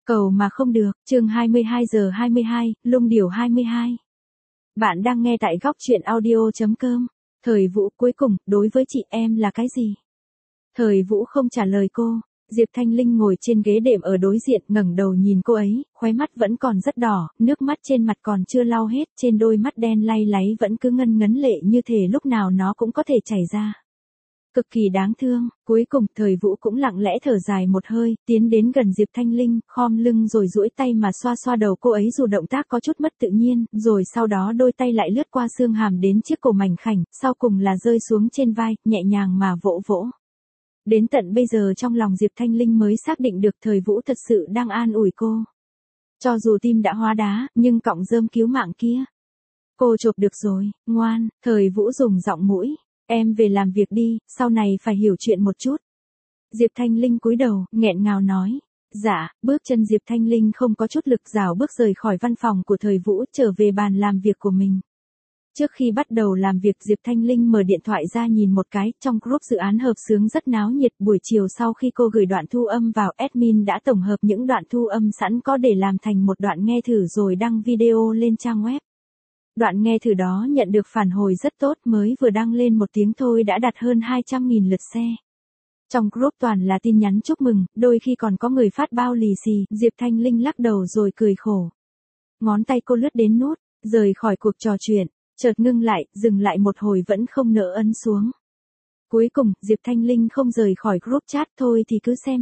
Cầu mà không được, chương 22 giờ 22, Lung Điểu 22. Bạn đang nghe tại góc truyện audio.com. Thời Vũ cuối cùng, đối với chị em là cái gì? Thời Vũ không trả lời cô. Diệp Thanh Linh ngồi trên ghế đệm ở đối diện, ngẩng đầu nhìn cô ấy, khóe mắt vẫn còn rất đỏ, nước mắt trên mặt còn chưa lau hết, trên đôi mắt đen lay láy vẫn cứ ngân ngấn lệ như thể lúc nào nó cũng có thể chảy ra. Cực kỳ đáng thương, cuối cùng Thời Vũ cũng lặng lẽ thở dài một hơi, tiến đến gần Diệp Thanh Linh, khom lưng rồi duỗi tay mà xoa xoa đầu cô ấy dù động tác có chút mất tự nhiên, rồi sau đó đôi tay lại lướt qua xương hàm đến chiếc cổ mảnh khảnh, sau cùng là rơi xuống trên vai, nhẹ nhàng mà vỗ vỗ. Đến tận bây giờ trong lòng Diệp Thanh Linh mới xác định được Thời Vũ thật sự đang an ủi cô. Cho dù tim đã hóa đá, nhưng cọng rơm cứu mạng kia. Cô chộp được rồi, ngoan, Thời Vũ dùng giọng mũi. Em về làm việc đi, sau này phải hiểu chuyện một chút. Diệp Thanh Linh cúi đầu, nghẹn ngào nói. Dạ, bước chân Diệp Thanh Linh không có chút lực dào bước rời khỏi văn phòng của Thời Vũ trở về bàn làm việc của mình. Trước khi bắt đầu làm việc Diệp Thanh Linh mở điện thoại ra nhìn một cái, trong group dự án hợp xướng rất náo nhiệt. Buổi chiều sau khi cô gửi đoạn thu âm vào, admin đã tổng hợp những đoạn thu âm sẵn có để làm thành một đoạn nghe thử rồi đăng video lên trang web. Đoạn nghe thử đó nhận được phản hồi rất tốt, mới vừa đăng lên một tiếng thôi đã đạt hơn 200.000 lượt share. Trong group toàn là tin nhắn chúc mừng, đôi khi còn có người phát bao lì xì, Diệp Thanh Linh lắc đầu rồi cười khổ. Ngón tay cô lướt đến nút, rời khỏi cuộc trò chuyện, chợt ngưng lại, dừng lại một hồi vẫn không nỡ ấn xuống. Cuối cùng, Diệp Thanh Linh không rời khỏi group chat thôi thì cứ xem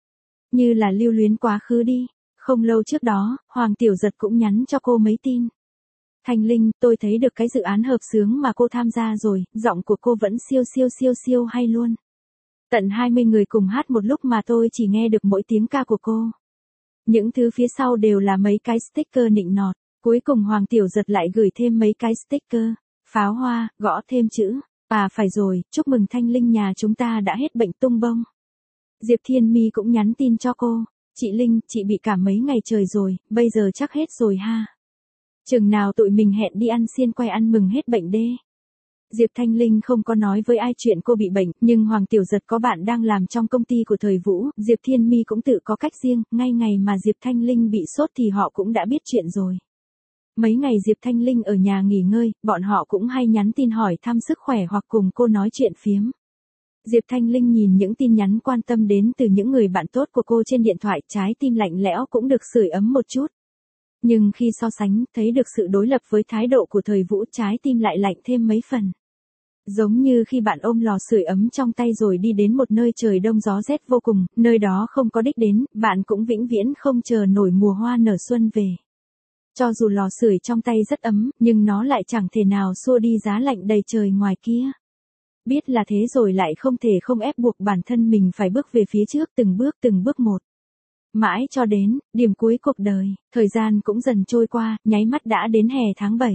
như là lưu luyến quá khứ đi. Không lâu trước đó, Hoàng Tiểu Giật cũng nhắn cho cô mấy tin. Thanh Linh, tôi thấy được cái dự án hợp xướng mà cô tham gia rồi, giọng của cô vẫn siêu hay luôn. Tận 20 người cùng hát một lúc mà tôi chỉ nghe được mỗi tiếng ca của cô. Những thứ phía sau đều là mấy cái sticker nịnh nọt. Cuối cùng Hoàng Tiểu Giật lại gửi thêm mấy cái sticker, pháo hoa, gõ thêm chữ. À phải rồi, chúc mừng Thanh Linh nhà chúng ta đã hết bệnh tung bông. Diệp Thiên Mi cũng nhắn tin cho cô. Chị Linh, chị bị cảm mấy ngày trời rồi, bây giờ chắc hết rồi ha. Chừng nào tụi mình hẹn đi ăn xiên quay ăn mừng hết bệnh đê. Diệp Thanh Linh không có nói với ai chuyện cô bị bệnh, nhưng Hoàng Tiểu Giật có bạn đang làm trong công ty của Thời Vũ, Diệp Thiên Mi cũng tự có cách riêng, ngay ngày mà Diệp Thanh Linh bị sốt thì họ cũng đã biết chuyện rồi. Mấy ngày Diệp Thanh Linh ở nhà nghỉ ngơi, bọn họ cũng hay nhắn tin hỏi thăm sức khỏe hoặc cùng cô nói chuyện phiếm. Diệp Thanh Linh nhìn những tin nhắn quan tâm đến từ những người bạn tốt của cô trên điện thoại, trái tim lạnh lẽo cũng được sưởi ấm một chút. Nhưng khi so sánh, thấy được sự đối lập với thái độ của Thời Vũ, trái tim lại lạnh thêm mấy phần. Giống như khi bạn ôm lò sưởi ấm trong tay rồi đi đến một nơi trời đông gió rét vô cùng, nơi đó không có đích đến, bạn cũng vĩnh viễn không chờ nổi mùa hoa nở xuân về. Cho dù lò sưởi trong tay rất ấm, nhưng nó lại chẳng thể nào xua đi giá lạnh đầy trời ngoài kia. Biết là thế rồi lại không thể không ép buộc bản thân mình phải bước về phía trước từng bước một. Mãi cho đến, điểm cuối cuộc đời, thời gian cũng dần trôi qua, nháy mắt đã đến hè tháng 7.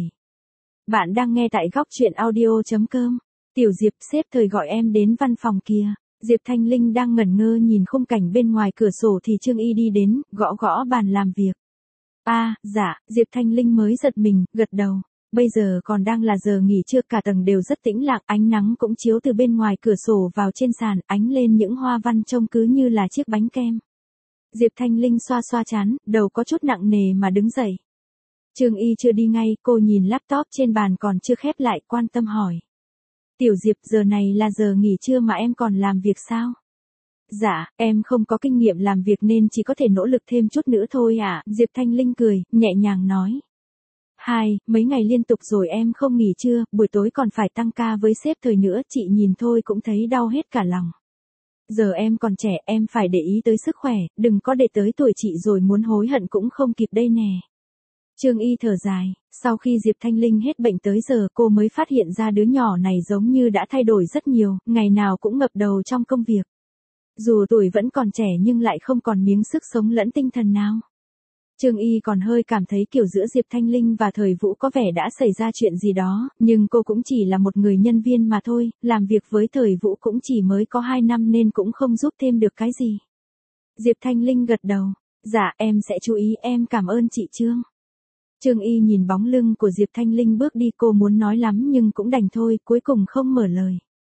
Bạn đang nghe tại góc truyện audio.com. Tiểu Diệp, sếp Thời gọi em đến văn phòng kia. Diệp Thanh Linh đang ngẩn ngơ nhìn khung cảnh bên ngoài cửa sổ thì Trương Y đi đến, gõ gõ bàn làm việc. Dạ, Diệp Thanh Linh mới giật mình, gật đầu. Bây giờ còn đang là giờ nghỉ trưa, cả tầng đều rất tĩnh lặng, ánh nắng cũng chiếu từ bên ngoài cửa sổ vào trên sàn, ánh lên những hoa văn trông cứ như là chiếc bánh kem. Diệp Thanh Linh xoa xoa trán, đầu có chút nặng nề mà đứng dậy. Trương Y chưa đi ngay, cô nhìn laptop trên bàn còn chưa khép lại, quan tâm hỏi. Tiểu Diệp, giờ này là giờ nghỉ trưa mà em còn làm việc sao? Dạ, em không có kinh nghiệm làm việc nên chỉ có thể nỗ lực thêm chút nữa thôi ạ. Diệp Thanh Linh cười, nhẹ nhàng nói. Mấy ngày liên tục rồi em không nghỉ trưa, buổi tối còn phải tăng ca với sếp Thời nữa, chị nhìn thôi cũng thấy đau hết cả lòng. Giờ em còn trẻ, em phải để ý tới sức khỏe, đừng có để tới tuổi chị rồi muốn hối hận cũng không kịp đây nè. Trương Y thở dài, sau khi Diệp Thanh Linh hết bệnh tới giờ cô mới phát hiện ra đứa nhỏ này giống như đã thay đổi rất nhiều, ngày nào cũng ngập đầu trong công việc. Dù tuổi vẫn còn trẻ nhưng lại không còn miếng sức sống lẫn tinh thần nào. Trương Y còn hơi cảm thấy kiểu giữa Diệp Thanh Linh và Thời Vũ có vẻ đã xảy ra chuyện gì đó, nhưng cô cũng chỉ là một người nhân viên mà thôi, làm việc với Thời Vũ cũng chỉ mới có 2 năm nên cũng không giúp thêm được cái gì. Diệp Thanh Linh gật đầu, dạ em sẽ chú ý, em cảm ơn chị Trương. Trương Y nhìn bóng lưng của Diệp Thanh Linh bước đi, cô muốn nói lắm nhưng cũng đành thôi, cuối cùng không mở lời.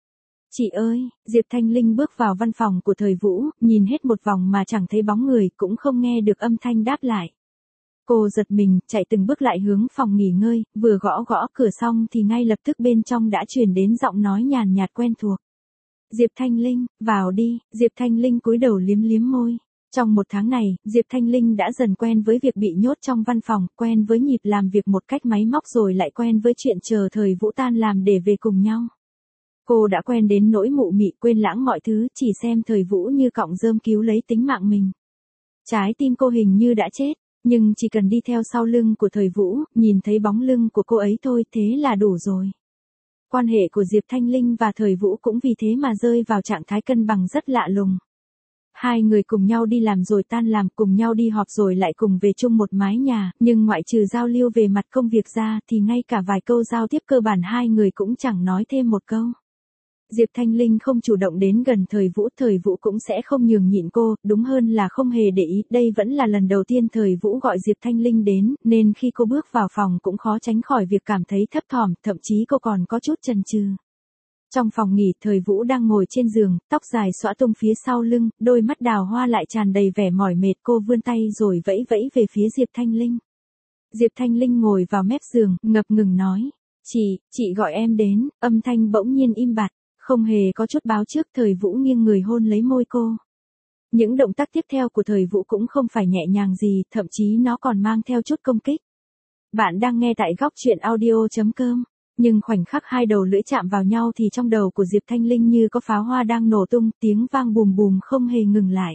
Chị ơi, Diệp Thanh Linh bước vào văn phòng của Thời Vũ, nhìn hết một vòng mà chẳng thấy bóng người, cũng không nghe được âm thanh đáp lại. Cô giật mình, chạy từng bước lại hướng phòng nghỉ ngơi, vừa gõ gõ cửa xong thì ngay lập tức bên trong đã truyền đến giọng nói nhàn nhạt quen thuộc. Diệp Thanh Linh, vào đi. Diệp Thanh Linh cúi đầu liếm liếm môi. Trong một tháng này, Diệp Thanh Linh đã dần quen với việc bị nhốt trong văn phòng, quen với nhịp làm việc một cách máy móc rồi lại quen với chuyện chờ Thời Vũ tan làm để về cùng nhau. Cô đã quen đến nỗi mụ mị quên lãng mọi thứ, chỉ xem Thời Vũ như cọng rơm cứu lấy tính mạng mình. Trái tim cô hình như đã chết, nhưng chỉ cần đi theo sau lưng của Thời Vũ, nhìn thấy bóng lưng của cô ấy thôi, thế là đủ rồi. Quan hệ của Diệp Thanh Linh và Thời Vũ cũng vì thế mà rơi vào trạng thái cân bằng rất lạ lùng. Hai người cùng nhau đi làm rồi tan làm, cùng nhau đi họp rồi lại cùng về chung một mái nhà, nhưng ngoại trừ giao lưu về mặt công việc ra thì ngay cả vài câu giao tiếp cơ bản hai người cũng chẳng nói thêm một câu. Diệp Thanh Linh không chủ động đến gần Thời Vũ cũng sẽ không nhường nhịn cô, đúng hơn là không hề để ý, đây vẫn là lần đầu tiên Thời Vũ gọi Diệp Thanh Linh đến, nên khi cô bước vào phòng cũng khó tránh khỏi việc cảm thấy thấp thỏm, thậm chí cô còn có chút chần chừ. Trong phòng nghỉ, Thời Vũ đang ngồi trên giường, tóc dài xõa tung phía sau lưng, đôi mắt đào hoa lại tràn đầy vẻ mỏi mệt, cô vươn tay rồi vẫy vẫy về phía Diệp Thanh Linh. Diệp Thanh Linh ngồi vào mép giường, ngập ngừng nói, chị gọi em đến, âm thanh bỗng nhiên im bặt. Không hề có chút báo trước, Thời Vũ nghiêng người hôn lấy môi cô. Những động tác tiếp theo của Thời Vũ cũng không phải nhẹ nhàng gì, thậm chí nó còn mang theo chút công kích. Bạn đang nghe tại góc truyện audio.com. Nhưng khoảnh khắc hai đầu lưỡi chạm vào nhau thì trong đầu của Diệp Thanh Linh như có pháo hoa đang nổ tung, tiếng vang bùm bùm không hề ngừng lại.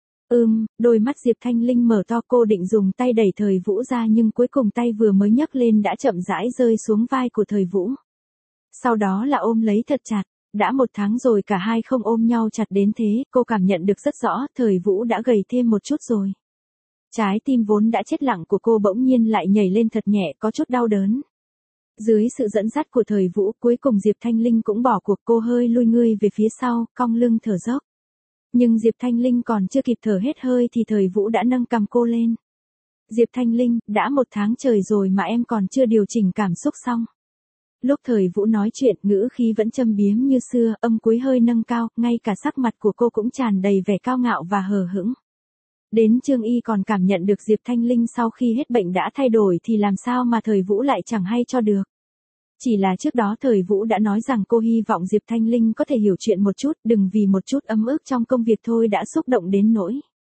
Đôi mắt Diệp Thanh Linh mở to, cô định dùng tay đẩy Thời Vũ ra nhưng cuối cùng tay vừa mới nhấc lên đã chậm rãi rơi xuống vai của Thời Vũ. Sau đó là ôm lấy thật chặt. Đã một tháng rồi cả hai không ôm nhau chặt đến thế, cô cảm nhận được rất rõ, Thời Vũ đã gầy thêm một chút rồi. Trái tim vốn đã chết lặng của cô bỗng nhiên lại nhảy lên thật nhẹ, có chút đau đớn. Dưới sự dẫn dắt của Thời Vũ, cuối cùng Diệp Thanh Linh cũng bỏ cuộc, cô hơi lui người về phía sau, cong lưng thở dốc. Nhưng Diệp Thanh Linh còn chưa kịp thở hết hơi thì Thời Vũ đã nâng cằm cô lên. Diệp Thanh Linh, đã một tháng trời rồi mà em còn chưa điều chỉnh cảm xúc xong. Lúc Thời Vũ nói chuyện, ngữ khí vẫn châm biếm như xưa, âm cuối hơi nâng cao, ngay cả sắc mặt của cô cũng tràn đầy vẻ cao ngạo và hờ hững. Đến Trương Y còn cảm nhận được Diệp Thanh Linh sau khi hết bệnh đã thay đổi thì làm sao mà Thời Vũ lại chẳng hay cho được. Chỉ là trước đó Thời Vũ đã nói rằng cô hy vọng Diệp Thanh Linh có thể hiểu chuyện một chút, đừng vì một chút ấm ức trong công việc thôi đã xúc động đến nỗi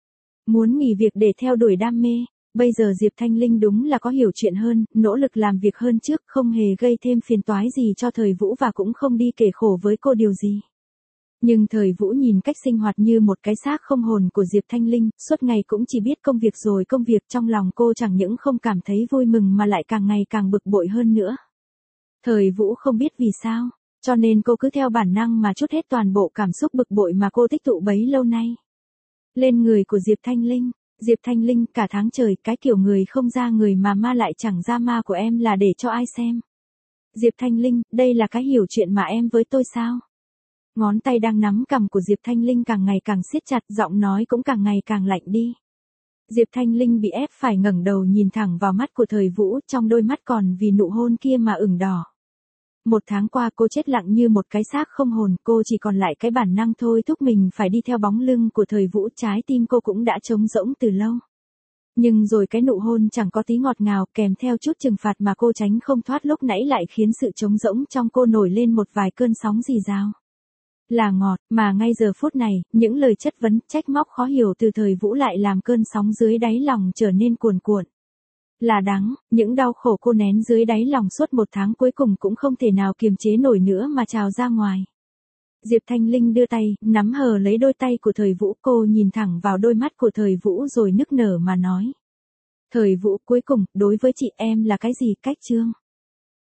muốn nghỉ việc để theo đuổi đam mê. Bây giờ Diệp Thanh Linh đúng là có hiểu chuyện hơn, nỗ lực làm việc hơn trước, không hề gây thêm phiền toái gì cho Thời Vũ và cũng không đi kể khổ với cô điều gì. Nhưng Thời Vũ nhìn cách sinh hoạt như một cái xác không hồn của Diệp Thanh Linh, suốt ngày cũng chỉ biết công việc rồi công việc, trong lòng cô chẳng những không cảm thấy vui mừng mà lại càng ngày càng bực bội hơn nữa. Thời Vũ không biết vì sao, cho nên cô cứ theo bản năng mà trút hết toàn bộ cảm xúc bực bội mà cô tích tụ bấy lâu nay lên người của Diệp Thanh Linh. Diệp Thanh Linh, cả tháng trời, cái kiểu người không ra người mà ma lại chẳng ra ma của em là để cho ai xem. Diệp Thanh Linh, đây là cái hiểu chuyện mà em với tôi sao? Ngón tay đang nắm cằm của Diệp Thanh Linh càng ngày càng siết chặt, giọng nói cũng càng ngày càng lạnh đi. Diệp Thanh Linh bị ép phải ngẩng đầu nhìn thẳng vào mắt của Thời Vũ, trong đôi mắt còn vì nụ hôn kia mà ửng đỏ. Một tháng qua cô chết lặng như một cái xác không hồn, cô chỉ còn lại cái bản năng thôi thúc mình phải đi theo bóng lưng của Thời Vũ, trái tim cô cũng đã trống rỗng từ lâu. Nhưng rồi cái nụ hôn chẳng có tí ngọt ngào, kèm theo chút trừng phạt mà cô tránh không thoát lúc nãy lại khiến sự trống rỗng trong cô nổi lên một vài cơn sóng rì rào. Là ngọt, mà ngay giờ phút này, những lời chất vấn, trách móc khó hiểu từ Thời Vũ lại làm cơn sóng dưới đáy lòng trở nên cuồn cuộn. Là đắng, những đau khổ cô nén dưới đáy lòng suốt một tháng cuối cùng cũng không thể nào kiềm chế nổi nữa mà trào ra ngoài. Diệp Thanh Linh đưa tay, nắm hờ lấy đôi tay của Thời Vũ, cô nhìn thẳng vào đôi mắt của Thời Vũ rồi nức nở mà nói. Thời Vũ, cuối cùng, đối với chị em là cái gì, cách trương?